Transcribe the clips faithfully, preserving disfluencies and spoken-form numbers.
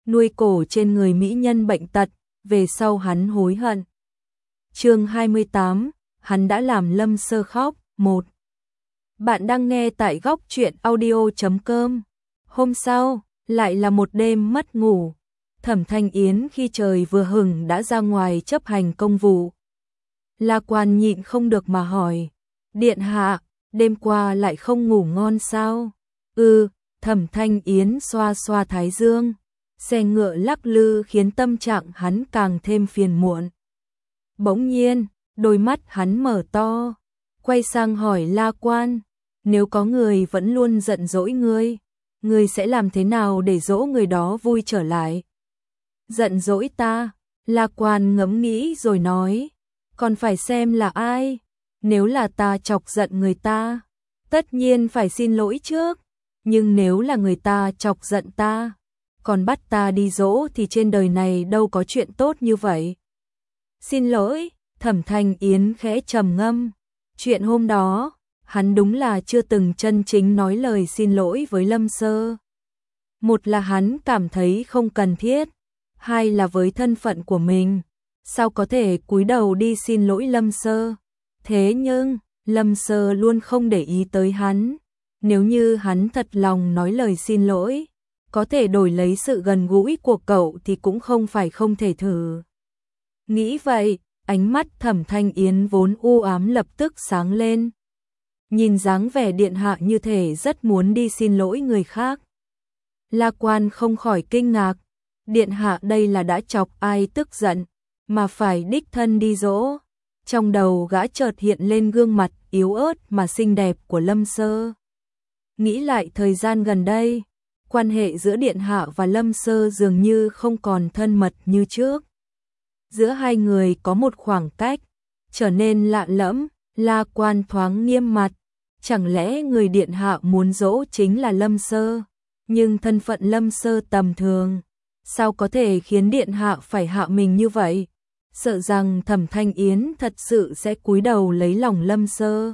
nuôi cổ trên người mỹ nhân bệnh tật, về sau hắn hối hận. Chương hai mươi tám, hắn đã làm Lâm Sơ khóc. Một. Bạn đang nghe tại góc truyện audio chấm com. Hôm sau, lại là một đêm mất ngủ. Thẩm Thanh Yến khi trời vừa hửng đã ra ngoài chấp hành công vụ. La Quan nhịn không được mà hỏi, điện hạ, đêm qua lại không ngủ ngon sao? Ừ, Thẩm Thanh Yến xoa xoa thái dương, xe ngựa lắc lư khiến tâm trạng hắn càng thêm phiền muộn. Bỗng nhiên, đôi mắt hắn mở to, quay sang hỏi La Quan, nếu có người vẫn luôn giận dỗi ngươi, ngươi sẽ làm thế nào để dỗ người đó vui trở lại? Giận dỗi ta? La Quan ngẫm nghĩ rồi nói, còn phải xem là ai. Nếu là ta chọc giận người ta, tất nhiên phải xin lỗi trước. Nhưng nếu là người ta chọc giận ta, còn bắt ta đi dỗ thì trên đời này đâu có chuyện tốt như vậy. Xin lỗi, Thẩm Thanh Yến khẽ trầm ngâm. Chuyện hôm đó, hắn đúng là chưa từng chân chính nói lời xin lỗi với Lâm Sơ. Một là hắn cảm thấy không cần thiết, hai là với thân phận của mình, sao có thể cúi đầu đi xin lỗi Lâm Sơ. Thế nhưng, Lâm Sơ luôn không để ý tới hắn. Nếu như hắn thật lòng nói lời xin lỗi, có thể đổi lấy sự gần gũi của cậu thì cũng không phải không thể thử. Nghĩ vậy, ánh mắt Thẩm Thanh Yến vốn u ám lập tức sáng lên. Nhìn dáng vẻ điện hạ như thể rất muốn đi xin lỗi người khác. La Quan không khỏi kinh ngạc, điện hạ đây là đã chọc ai tức giận, mà phải đích thân đi dỗ. Trong đầu gã chợt hiện lên gương mặt yếu ớt mà xinh đẹp của Lâm Sơ. Nghĩ lại thời gian gần đây, quan hệ giữa điện hạ và Lâm Sơ dường như không còn thân mật như trước. Giữa hai người có một khoảng cách, trở nên lạ lẫm. La Quan thoáng nghiêm mặt, chẳng lẽ người điện hạ muốn dỗ chính là Lâm Sơ? Nhưng thân phận Lâm Sơ tầm thường, sao có thể khiến điện hạ phải hạ mình như vậy? Sợ rằng Thẩm Thanh Yến thật sự sẽ cúi đầu lấy lòng Lâm Sơ.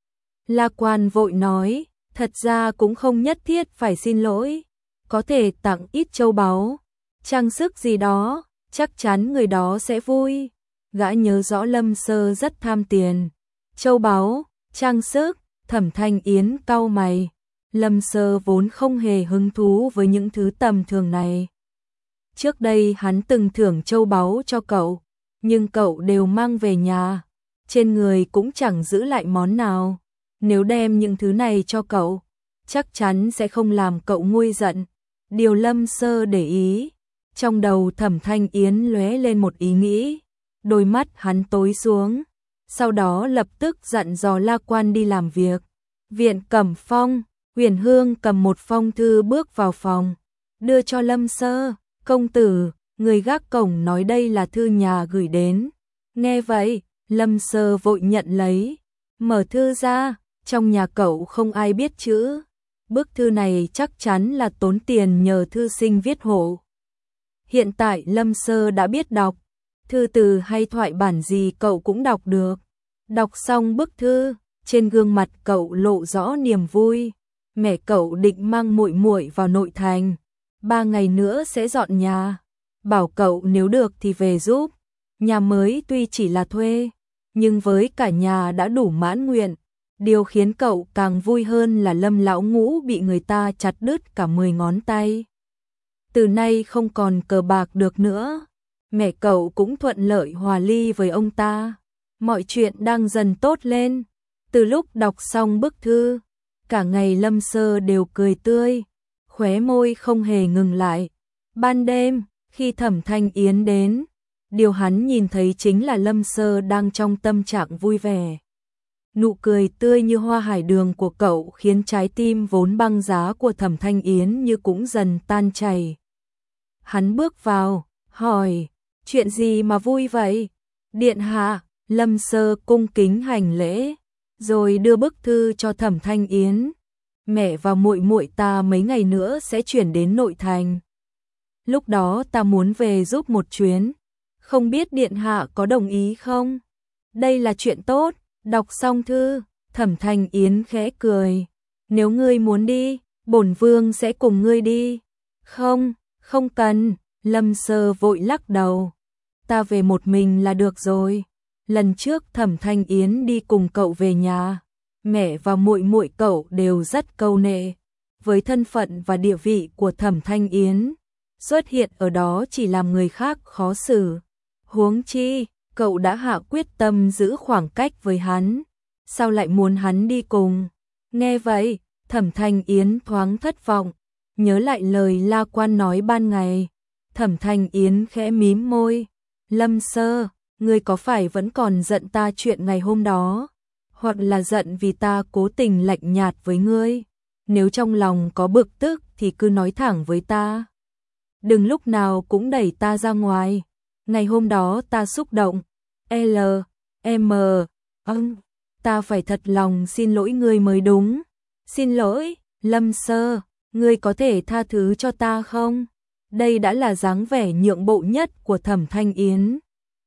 La Quan vội nói, thật ra cũng không nhất thiết phải xin lỗi, có thể tặng ít châu báu, trang sức gì đó, chắc chắn người đó sẽ vui. Gã nhớ rõ Lâm Sơ rất tham tiền. Châu báu, trang sức, Thẩm Thanh Yến cau mày. Lâm Sơ vốn không hề hứng thú với những thứ tầm thường này. Trước đây hắn từng thưởng châu báu cho cậu, nhưng cậu đều mang về nhà, trên người cũng chẳng giữ lại món nào. Nếu đem những thứ này cho cậu, chắc chắn sẽ không làm cậu nguôi giận. Điều Lâm Sơ để ý, trong đầu Thẩm Thanh Yến lóe lên một ý nghĩ, đôi mắt hắn tối xuống, sau đó lập tức dặn dò La Quan đi làm việc. Viện Cẩm Phong, Huyền Hương cầm một phong thư bước vào phòng, đưa cho Lâm Sơ. Công tử, người gác cổng nói đây là thư nhà gửi đến. Nghe vậy, Lâm Sơ vội nhận lấy, mở thư ra, trong nhà cậu không ai biết chữ. Bức thư này chắc chắn là tốn tiền nhờ thư sinh viết hộ. Hiện tại Lâm Sơ đã biết đọc, thư từ hay thoại bản gì cậu cũng đọc được. Đọc xong bức thư, trên gương mặt cậu lộ rõ niềm vui. Mẹ cậu định mang muội muội vào nội thành, ba ngày nữa sẽ dọn nhà, bảo cậu nếu được thì về giúp. Nhà mới tuy chỉ là thuê, nhưng với cả nhà đã đủ mãn nguyện. Điều khiến cậu càng vui hơn là Lâm lão ngũ bị người ta chặt đứt cả mười ngón tay. Từ nay không còn cờ bạc được nữa. Mẹ cậu cũng thuận lợi hòa ly với ông ta. Mọi chuyện đang dần tốt lên. Từ lúc đọc xong bức thư, cả ngày Lâm Sơ đều cười tươi, khóe môi không hề ngừng lại. Ban đêm, khi Thẩm Thanh Yến đến, điều hắn nhìn thấy chính là Lâm Sơ đang trong tâm trạng vui vẻ. Nụ cười tươi như hoa hải đường của cậu khiến trái tim vốn băng giá của Thẩm Thanh Yến như cũng dần tan chảy. Hắn bước vào, hỏi, chuyện gì mà vui vậy? Điện hạ, Lâm Sơ cung kính hành lễ, rồi đưa bức thư cho Thẩm Thanh Yến. Mẹ và muội muội ta mấy ngày nữa sẽ chuyển đến nội thành. Lúc đó ta muốn về giúp một chuyến, không biết điện hạ có đồng ý không? Đây là chuyện tốt. Đọc xong thư, Thẩm Thanh Yến khẽ cười. Nếu ngươi muốn đi, bổn vương sẽ cùng ngươi đi. Không, không cần, Lâm Sơ vội lắc đầu. Ta về một mình là được rồi. Lần trước Thẩm Thanh Yến đi cùng cậu về nhà, mẹ và muội muội cậu đều rất câu nệ. Với thân phận và địa vị của Thẩm Thanh Yến, xuất hiện ở đó chỉ làm người khác khó xử. Huống chi, cậu đã hạ quyết tâm giữ khoảng cách với hắn, sao lại muốn hắn đi cùng? Nghe vậy, Thẩm Thanh Yến thoáng thất vọng, nhớ lại lời La Quan nói ban ngày. Thẩm Thanh Yến khẽ mím môi. Lâm Sơ, ngươi có phải vẫn còn giận ta chuyện ngày hôm đó? Hoặc là giận vì ta cố tình lạnh nhạt với ngươi? Nếu trong lòng có bực tức thì cứ nói thẳng với ta. Đừng lúc nào cũng đẩy ta ra ngoài. Ngày hôm đó ta xúc động. L, M, âng, ta phải thật lòng xin lỗi ngươi mới đúng. Xin lỗi, Lâm Sơ, ngươi có thể tha thứ cho ta không? Đây đã là dáng vẻ nhượng bộ nhất của Thẩm Thanh Yến.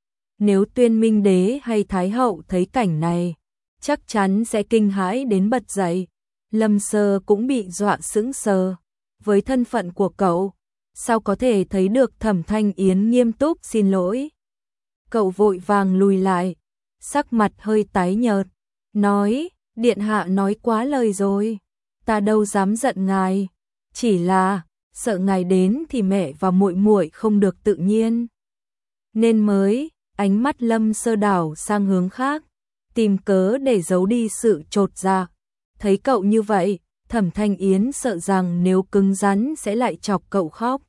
Nếu Tuyên Minh Đế hay Thái Hậu thấy cảnh này, chắc chắn sẽ kinh hãi đến bật dậy. Lâm Sơ cũng bị dọa sững sờ. Với thân phận của cậu, sao có thể thấy được Thẩm Thanh Yến nghiêm túc xin lỗi? Cậu vội vàng lùi lại, sắc mặt hơi tái nhợt, nói, điện hạ nói quá lời rồi, ta đâu dám giận ngài, chỉ là sợ ngài đến thì mẹ và muội muội không được tự nhiên. Nên mới, ánh mắt Lâm Sơ đảo sang hướng khác, tìm cớ để giấu đi sự chột dạ. Thấy cậu như vậy, Thẩm Thanh Yến sợ rằng nếu cứng rắn sẽ lại chọc cậu khóc.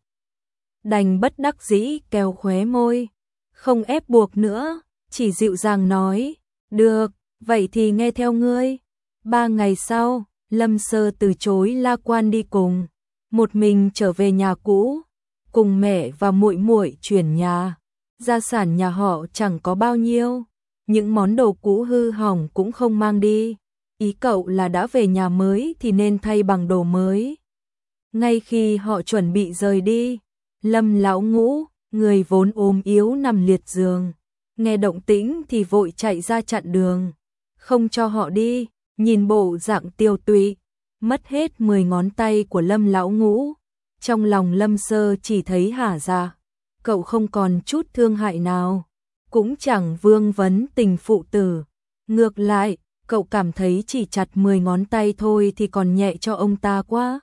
Đành bất đắc dĩ kéo khóe môi, không ép buộc nữa, chỉ dịu dàng nói, được, vậy thì nghe theo ngươi. Ba ngày sau, Lâm Sơ từ chối La Quan đi cùng, một mình trở về nhà cũ, cùng mẹ và muội muội chuyển nhà. Gia sản nhà họ chẳng có bao nhiêu, những món đồ cũ hư hỏng cũng không mang đi. Ý cậu là đã về nhà mới thì nên thay bằng đồ mới. Ngay khi họ chuẩn bị rời đi, Lâm lão ngũ, người vốn ốm yếu nằm liệt giường, nghe động tĩnh thì vội chạy ra chặn đường, không cho họ đi. Nhìn bộ dạng tiêu tụy, mất hết mười ngón tay của Lâm lão ngũ, trong lòng Lâm Sơ chỉ thấy hả dạ. Cậu không còn chút thương hại nào, cũng chẳng vương vấn tình phụ tử. Ngược lại, cậu cảm thấy chỉ chặt mười ngón tay thôi thì còn nhẹ cho ông ta quá.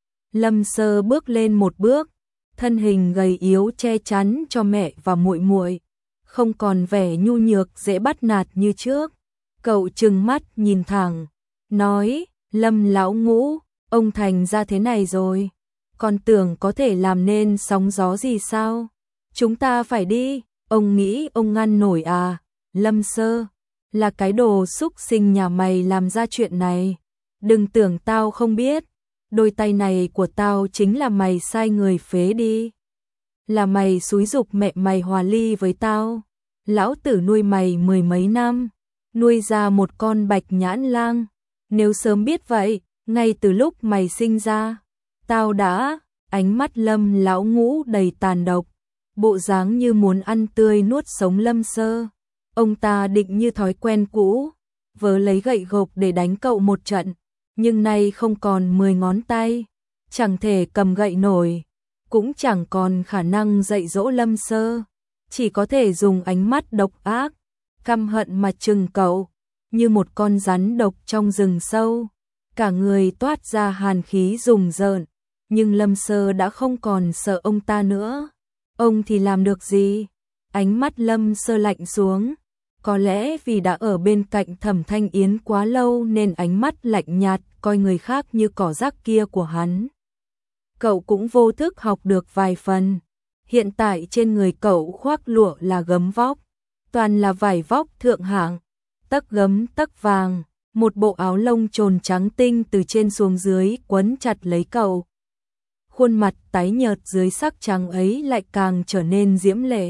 Lâm Sơ bước lên một bước, thân hình gầy yếu che chắn cho mẹ và muội muội, không còn vẻ nhu nhược dễ bắt nạt như trước. Cậu trừng mắt nhìn thẳng, nói, Lâm lão ngũ, ông thành ra thế này rồi, còn tưởng có thể làm nên sóng gió gì sao? Chúng ta phải đi, ông nghĩ ông ngăn nổi à? Lâm Sơ, là cái đồ xúc sinh nhà mày làm ra chuyện này. Đừng tưởng tao không biết, đôi tay này của tao chính là mày sai người phế đi. Là mày xúi giục mẹ mày hòa ly với tao. Lão tử nuôi mày mười mấy năm, nuôi ra một con bạch nhãn lang. Nếu sớm biết vậy, ngay từ lúc mày sinh ra, tao đã... Ánh mắt Lâm lão ngũ đầy tàn độc, bộ dáng như muốn ăn tươi nuốt sống Lâm Sơ. Ông ta định như thói quen cũ, vớ lấy gậy gộc để đánh cậu một trận, nhưng nay không còn mười ngón tay, chẳng thể cầm gậy nổi, cũng chẳng còn khả năng dạy dỗ Lâm Sơ, chỉ có thể dùng ánh mắt độc ác, căm hận mà trừng cậu, như một con rắn độc trong rừng sâu, cả người toát ra hàn khí rùng rợn. Nhưng Lâm Sơ đã không còn sợ ông ta nữa. Ông thì làm được gì? Ánh mắt Lâm Sơ lạnh xuống. Có lẽ vì đã ở bên cạnh Thẩm Thanh Yến quá lâu nên ánh mắt lạnh nhạt coi người khác như cỏ rác kia của hắn. Cậu cũng vô thức học được vài phần. Hiện tại trên người cậu khoác lụa là gấm vóc, toàn là vải vóc thượng hạng, tấc gấm tấc vàng, một bộ áo lông trồn trắng tinh từ trên xuống dưới quấn chặt lấy cậu. Khuôn mặt tái nhợt dưới sắc trắng ấy lại càng trở nên diễm lệ.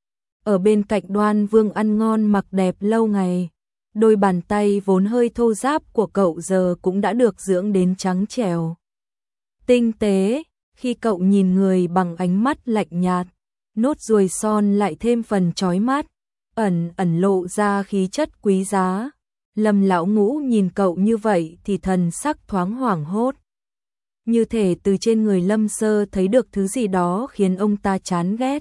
Ở bên cạnh Đoan Vương ăn ngon mặc đẹp lâu ngày, đôi bàn tay vốn hơi thô ráp của cậu giờ cũng đã được dưỡng đến trắng trẻo. Tinh tế, khi cậu nhìn người bằng ánh mắt lạnh nhạt, nốt ruồi son lại thêm phần chói mắt, ẩn ẩn lộ ra khí chất quý giá. Lâm lão ngũ nhìn cậu như vậy thì thần sắc thoáng hoảng hốt. như thể từ trên người Lâm Sơ thấy được thứ gì đó khiến ông ta chán ghét.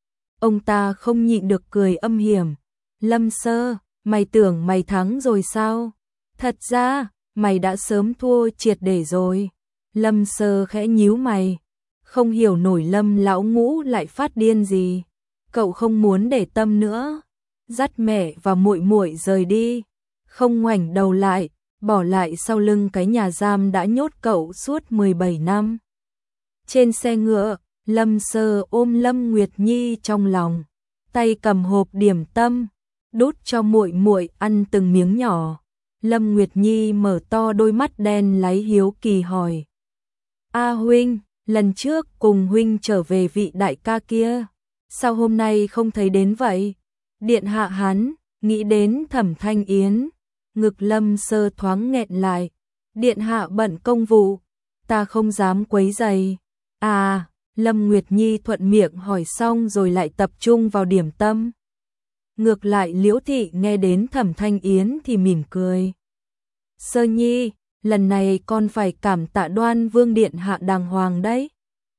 Ông ta không nhịn được cười âm hiểm. Lâm Sơ, mày tưởng mày thắng rồi sao? Thật ra, mày đã sớm thua triệt để rồi. Lâm Sơ khẽ nhíu mày. Không hiểu nổi Lâm lão ngũ lại phát điên gì. Cậu không muốn để tâm nữa. Dắt mẹ và muội muội rời đi. Không ngoảnh đầu lại, bỏ lại sau lưng cái nhà giam đã nhốt cậu suốt mười bảy năm. Trên xe ngựa, Lâm Sơ ôm Lâm Nguyệt Nhi trong lòng, tay cầm hộp điểm tâm, đút cho muội muội ăn từng miếng nhỏ. Lâm Nguyệt Nhi mở to đôi mắt đen láy hiếu kỳ hỏi: "A huynh, lần trước cùng huynh trở về vị đại ca kia, sao hôm nay không thấy đến vậy?" Điện hạ hắn, nghĩ đến Thẩm Thanh Yến, ngực Lâm Sơ thoáng nghẹn lại. Điện hạ bận công vụ, ta không dám quấy rầy. À, Lâm Nguyệt Nhi thuận miệng hỏi xong rồi lại tập trung vào điểm tâm. Ngược lại Liễu Thị nghe đến Thẩm Thanh Yến thì mỉm cười. Sơ Nhi, lần này con phải cảm tạ Đoan Vương điện hạ đàng hoàng đấy.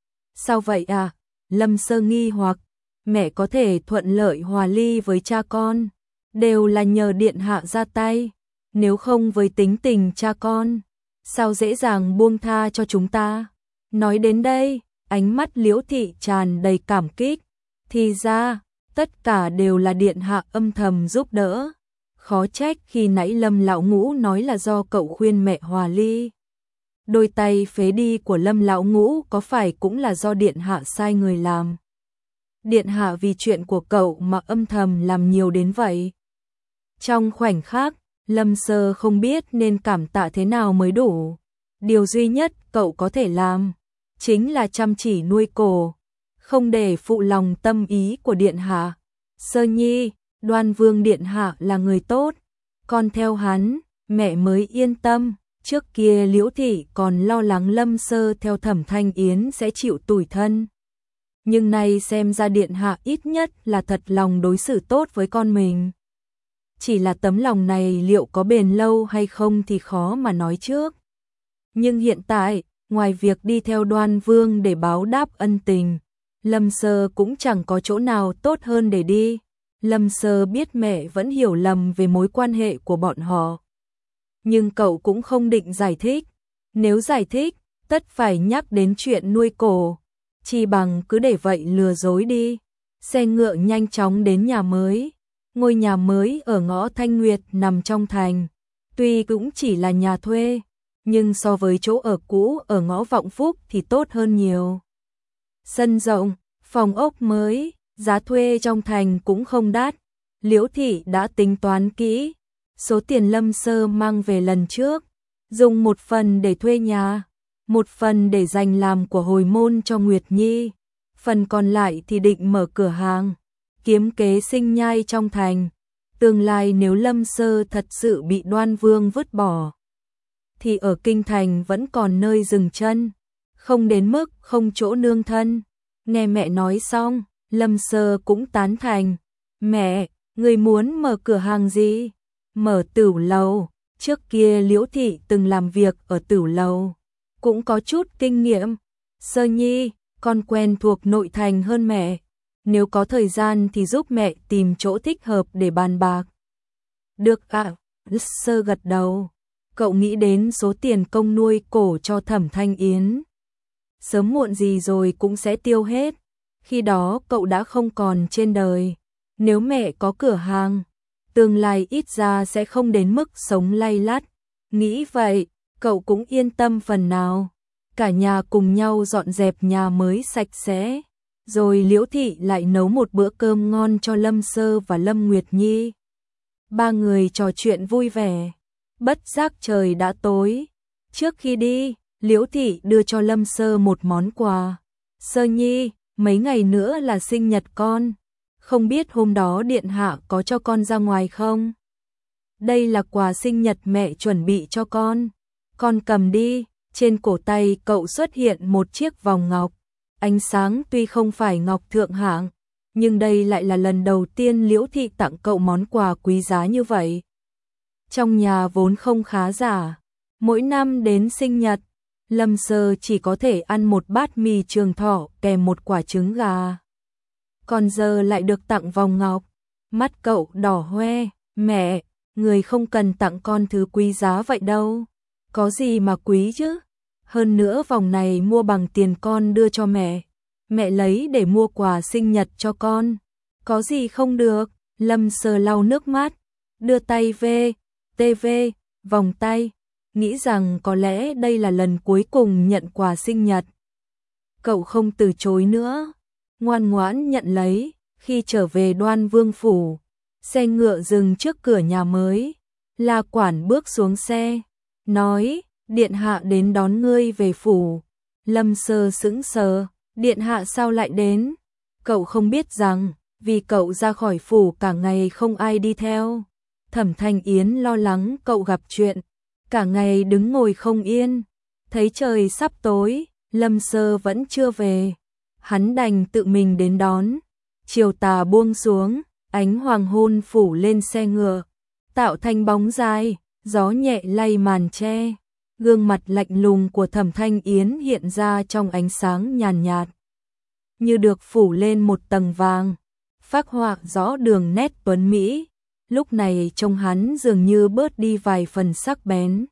Sao vậy à? Lâm Sơ nghi hoặc, mẹ có thể thuận lợi hòa ly với cha con, đều là nhờ điện hạ ra tay, nếu không với tính tình cha con, sao dễ dàng buông tha cho chúng ta. Nói đến đây, ánh mắt Liễu Thị tràn đầy cảm kích, thì ra, tất cả đều là điện hạ âm thầm giúp đỡ. Khó trách khi nãy Lâm lão ngũ nói là do cậu khuyên mẹ hòa ly. Đôi tay phế đi của Lâm lão ngũ có phải cũng là do điện hạ sai người làm? Điện hạ vì chuyện của cậu mà âm thầm làm nhiều đến vậy. Trong khoảnh khắc, Lâm Sơ không biết nên cảm tạ thế nào mới đủ. Điều duy nhất cậu có thể làm chính là chăm chỉ nuôi cổ, không để phụ lòng tâm ý của điện hạ. Sơ Nhi, Đoan Vương điện hạ là người tốt, con theo hắn, mẹ mới yên tâm. Trước kia Liễu Thị còn lo lắng Lâm Sơ theo Thẩm Thanh Yến sẽ chịu tủi thân. Nhưng nay xem ra điện hạ ít nhất là thật lòng đối xử tốt với con mình. Chỉ là tấm lòng này liệu có bền lâu hay không thì khó mà nói trước. Nhưng hiện tại, ngoài việc đi theo Đoan Vương để báo đáp ân tình, Lâm Sơ cũng chẳng có chỗ nào tốt hơn để đi. Lâm Sơ biết mẹ vẫn hiểu lầm về mối quan hệ của bọn họ. Nhưng cậu cũng không định giải thích. Nếu giải thích, tất phải nhắc đến chuyện nuôi cổ. Chỉ bằng cứ để vậy lừa dối đi. Xe ngựa nhanh chóng đến nhà mới. Ngôi nhà mới ở ngõ Thanh Nguyệt nằm trong thành. Tuy cũng chỉ là nhà thuê, nhưng so với chỗ ở cũ ở ngõ Vọng Phúc thì tốt hơn nhiều. Sân rộng, phòng ốc mới, giá thuê trong thành cũng không đắt. Liễu Thị đã tính toán kỹ. Số tiền Lâm Sơ mang về lần trước, dùng một phần để thuê nhà, một phần để dành làm của hồi môn cho Nguyệt Nhi, phần còn lại thì định mở cửa hàng, kiếm kế sinh nhai trong thành. Tương lai nếu Lâm Sơ thật sự bị Đoan Vương vứt bỏ, thì ở kinh thành vẫn còn nơi dừng chân, không đến mức không chỗ nương thân. Nghe mẹ nói xong, Lâm Sơ cũng tán thành. Mẹ, người muốn mở cửa hàng gì? Mở tửu lầu. Trước kia Liễu Thị từng làm việc ở tửu lầu, cũng có chút kinh nghiệm. Sơ Nhi, con quen thuộc nội thành hơn mẹ. Nếu có thời gian thì giúp mẹ tìm chỗ thích hợp để bàn bạc. Được ạ. À, Sơ gật đầu. Cậu nghĩ đến số tiền công nuôi cổ cho Thẩm Thanh Yến. Sớm muộn gì rồi cũng sẽ tiêu hết. Khi đó cậu đã không còn trên đời. Nếu mẹ có cửa hàng, tương lai ít ra sẽ không đến mức sống lay lắt. Nghĩ vậy, cậu cũng yên tâm phần nào. Cả nhà cùng nhau dọn dẹp nhà mới sạch sẽ. Rồi Liễu Thị lại nấu một bữa cơm ngon cho Lâm Sơ và Lâm Nguyệt Nhi. Ba người trò chuyện vui vẻ. Bất giác trời đã tối. Trước khi đi, Liễu Thị đưa cho Lâm Sơ một món quà. Sơ Nhi, mấy ngày nữa là sinh nhật con. Không biết hôm đó điện hạ có cho con ra ngoài không? Đây là quà sinh nhật mẹ chuẩn bị cho con. Con cầm đi. Trên cổ tay cậu xuất hiện một chiếc vòng ngọc. Ánh sáng tuy không phải ngọc thượng hạng, nhưng đây lại là lần đầu tiên Liễu Thị tặng cậu món quà quý giá như vậy. Trong nhà vốn không khá giả, mỗi năm đến sinh nhật, Lâm Sơ chỉ có thể ăn một bát mì trường thọ kèm một quả trứng gà. Còn giờ lại được tặng vòng ngọc. Mắt cậu đỏ hoe, mẹ, người không cần tặng con thứ quý giá vậy đâu. Có gì mà quý chứ? Hơn nữa vòng này mua bằng tiền con đưa cho mẹ. Mẹ lấy để mua quà sinh nhật cho con. Có gì không được? Lâm Sơ lau nước mắt, đưa tay về, tê vê, vòng tay, nghĩ rằng có lẽ đây là lần cuối cùng nhận quà sinh nhật. Cậu không từ chối nữa, ngoan ngoãn nhận lấy. Khi trở về Đoan Vương phủ, xe ngựa dừng trước cửa nhà mới. La quản bước xuống xe, nói, điện hạ đến đón ngươi về phủ. Lâm Sơ sững sờ, điện hạ sao lại đến? Cậu không biết rằng, vì cậu ra khỏi phủ cả ngày không ai đi theo. Thẩm Thanh Yến lo lắng cậu gặp chuyện, cả ngày đứng ngồi không yên. Thấy trời sắp tối, Lâm Sơ vẫn chưa về, hắn đành tự mình đến đón. Chiều tà buông xuống, ánh hoàng hôn phủ lên xe ngựa, tạo thành bóng dài, gió nhẹ lay màn che. Gương mặt lạnh lùng của Thẩm Thanh Yến hiện ra trong ánh sáng nhàn nhạt, như được phủ lên một tầng vàng, phác họa rõ đường nét tuấn mỹ. Lúc này trông hắn dường như bớt đi vài phần sắc bén,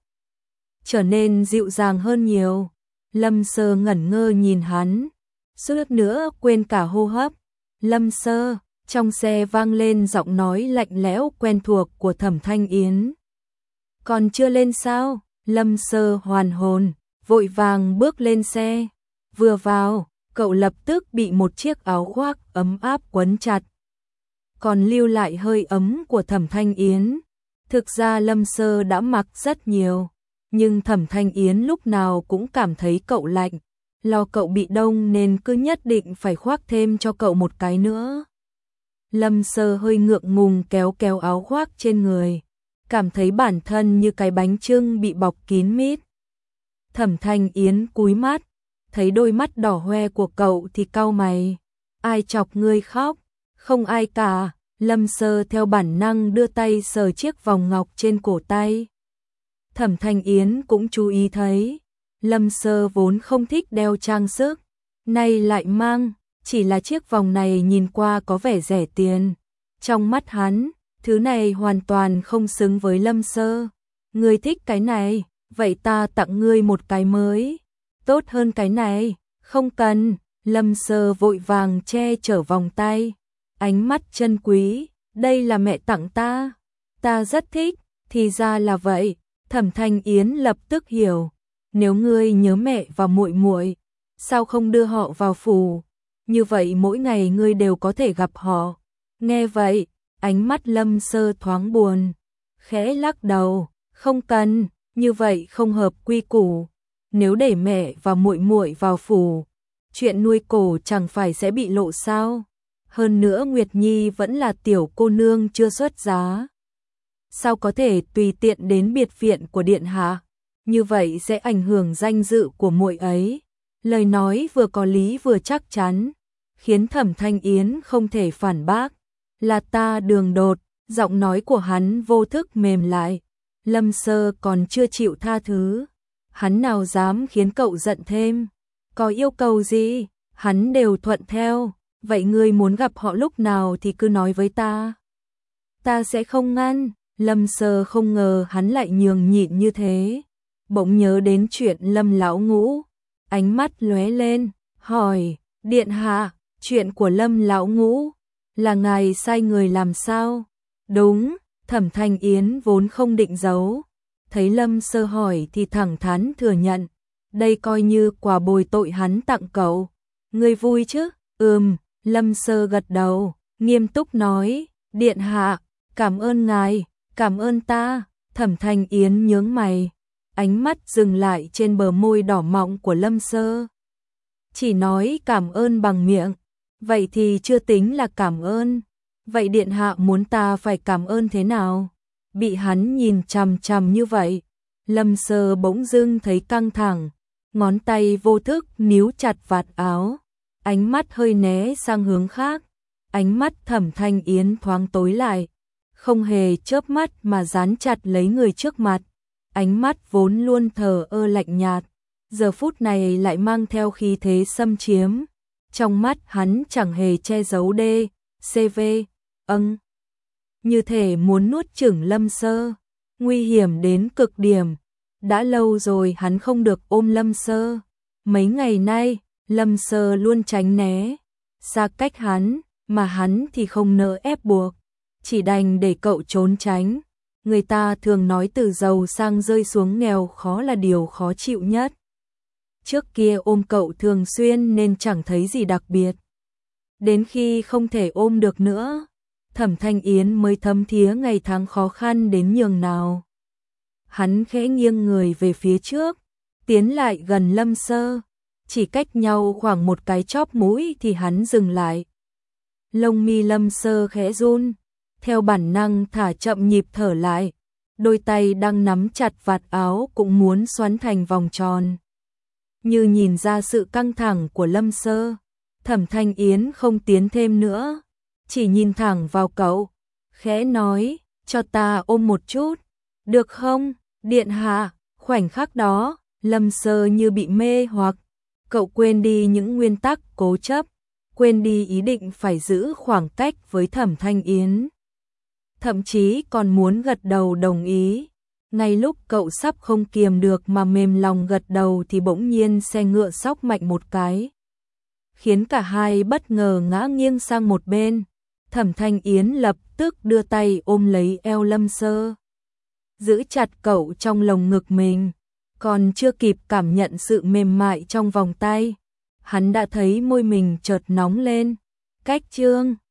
trở nên dịu dàng hơn nhiều. Lâm Sơ ngẩn ngơ nhìn hắn, suýt nữa quên cả hô hấp. Lâm Sơ, trong xe vang lên giọng nói lạnh lẽo quen thuộc của Thẩm Thanh Yến. Còn chưa lên sao? Lâm Sơ hoàn hồn, vội vàng bước lên xe. Vừa vào, cậu lập tức bị một chiếc áo khoác ấm áp quấn chặt, còn lưu lại hơi ấm của Thẩm Thanh Yến. Thực ra Lâm Sơ đã mặc rất nhiều, nhưng Thẩm Thanh Yến lúc nào cũng cảm thấy cậu lạnh, lo cậu bị đông nên cứ nhất định phải khoác thêm cho cậu một cái nữa. Lâm Sơ hơi ngượng ngùng kéo kéo áo khoác trên người, cảm thấy bản thân như cái bánh chưng bị bọc kín mít. Thẩm Thanh Yến cúi mắt, thấy đôi mắt đỏ hoe của cậu thì cau mày. Ai chọc ngươi khóc? Không ai cả. Lâm Sơ theo bản năng đưa tay sờ chiếc vòng ngọc trên cổ tay. Thẩm Thanh Yến cũng chú ý thấy, Lâm Sơ vốn không thích đeo trang sức, nay lại mang, chỉ là chiếc vòng này nhìn qua có vẻ rẻ tiền. Trong mắt hắn, thứ này hoàn toàn không xứng với Lâm Sơ. Ngươi thích cái này, vậy ta tặng ngươi một cái mới, tốt hơn cái này. Không cần. Lâm Sơ vội vàng che chở vòng tay, ánh mắt chân quý, đây là mẹ tặng ta, ta rất thích. Thì ra là vậy. Thẩm Thanh Yến lập tức hiểu, nếu ngươi nhớ mẹ và muội muội, sao không đưa họ vào phủ, như vậy mỗi ngày ngươi đều có thể gặp họ. Nghe vậy, ánh mắt Lâm Sơ thoáng buồn, khẽ lắc đầu, không cần, như vậy không hợp quy củ. Nếu để mẹ và muội muội vào phủ, chuyện nuôi cổ chẳng phải sẽ bị lộ sao? Hơn nữa Nguyệt Nhi vẫn là tiểu cô nương chưa xuất giá, sao có thể tùy tiện đến biệt viện của điện hạ? Như vậy sẽ ảnh hưởng danh dự của muội ấy. Lời nói vừa có lý vừa chắc chắn, khiến Thẩm Thanh Yến không thể phản bác. Là ta đường đột. Giọng nói của hắn vô thức mềm lại. Lâm Sơ còn chưa chịu tha thứ, hắn nào dám khiến cậu giận thêm. Có yêu cầu gì, hắn đều thuận theo. Vậy ngươi muốn gặp họ lúc nào thì cứ nói với ta, ta sẽ không ngăn. Lâm Sơ không ngờ hắn lại nhường nhịn như thế, bỗng nhớ đến chuyện Lâm lão ngũ, ánh mắt lóe lên, hỏi, điện hạ, chuyện của Lâm lão ngũ là ngài sai người làm sao? Đúng. Thẩm Thanh Yến vốn không định giấu, thấy Lâm Sơ hỏi thì thẳng thắn thừa nhận, đây coi như quà bồi tội hắn tặng cậu. Ngươi vui chứ? Ừm. Lâm Sơ gật đầu, nghiêm túc nói, điện hạ, cảm ơn ngài. Cảm ơn ta. Thẩm Thanh Yến nhướng mày, ánh mắt dừng lại trên bờ môi đỏ mọng của Lâm Sơ. Chỉ nói cảm ơn bằng miệng, vậy thì chưa tính là cảm ơn. Vậy điện hạ muốn ta phải cảm ơn thế nào? Bị hắn nhìn chằm chằm như vậy, Lâm Sơ bỗng dưng thấy căng thẳng, ngón tay vô thức níu chặt vạt áo, ánh mắt hơi né sang hướng khác. Ánh mắt Thẩm Thanh Yến thoáng tối lại, không hề chớp mắt mà dán chặt lấy người trước mặt. Ánh mắt vốn luôn thờ ơ lạnh nhạt, giờ phút này lại mang theo khí thế xâm chiếm. Trong mắt hắn chẳng hề che giấu đê, xê vê, âng. Như thể muốn nuốt chửng Lâm Sơ, nguy hiểm đến cực điểm. Đã lâu rồi hắn không được ôm Lâm Sơ. Mấy ngày nay, Lâm Sơ luôn tránh né, xa cách hắn, mà hắn thì không nỡ ép buộc, chỉ đành để cậu trốn tránh. Người ta thường nói từ giàu sang rơi xuống nghèo khó là điều khó chịu nhất. Trước kia ôm cậu thường xuyên nên chẳng thấy gì đặc biệt. Đến khi không thể ôm được nữa, Thẩm Thanh Yến mới thấm thía ngày tháng khó khăn đến nhường nào. Hắn khẽ nghiêng người về phía trước, tiến lại gần Lâm Sơ, chỉ cách nhau khoảng một cái chóp mũi thì hắn dừng lại. Lông mi Lâm Sơ khẽ run, theo bản năng thả chậm nhịp thở lại, đôi tay đang nắm chặt vạt áo cũng muốn xoắn thành vòng tròn. Như nhìn ra sự căng thẳng của Lâm Sơ, Thẩm Thanh Yến không tiến thêm nữa, chỉ nhìn thẳng vào cậu, khẽ nói, cho ta ôm một chút, được không, điện hạ. Khoảnh khắc đó, Lâm Sơ như bị mê hoặc, cậu quên đi những nguyên tắc cố chấp, quên đi ý định phải giữ khoảng cách với Thẩm Thanh Yến. Thậm chí còn muốn gật đầu đồng ý. Ngay lúc cậu sắp không kiềm được mà mềm lòng gật đầu thì bỗng nhiên xe ngựa xóc mạnh một cái, khiến cả hai bất ngờ ngã nghiêng sang một bên. Thẩm Thanh Yến lập tức đưa tay ôm lấy eo Lâm Sơ, giữ chặt cậu trong lồng ngực mình. Còn chưa kịp cảm nhận sự mềm mại trong vòng tay, hắn đã thấy môi mình chợt nóng lên. Cách chương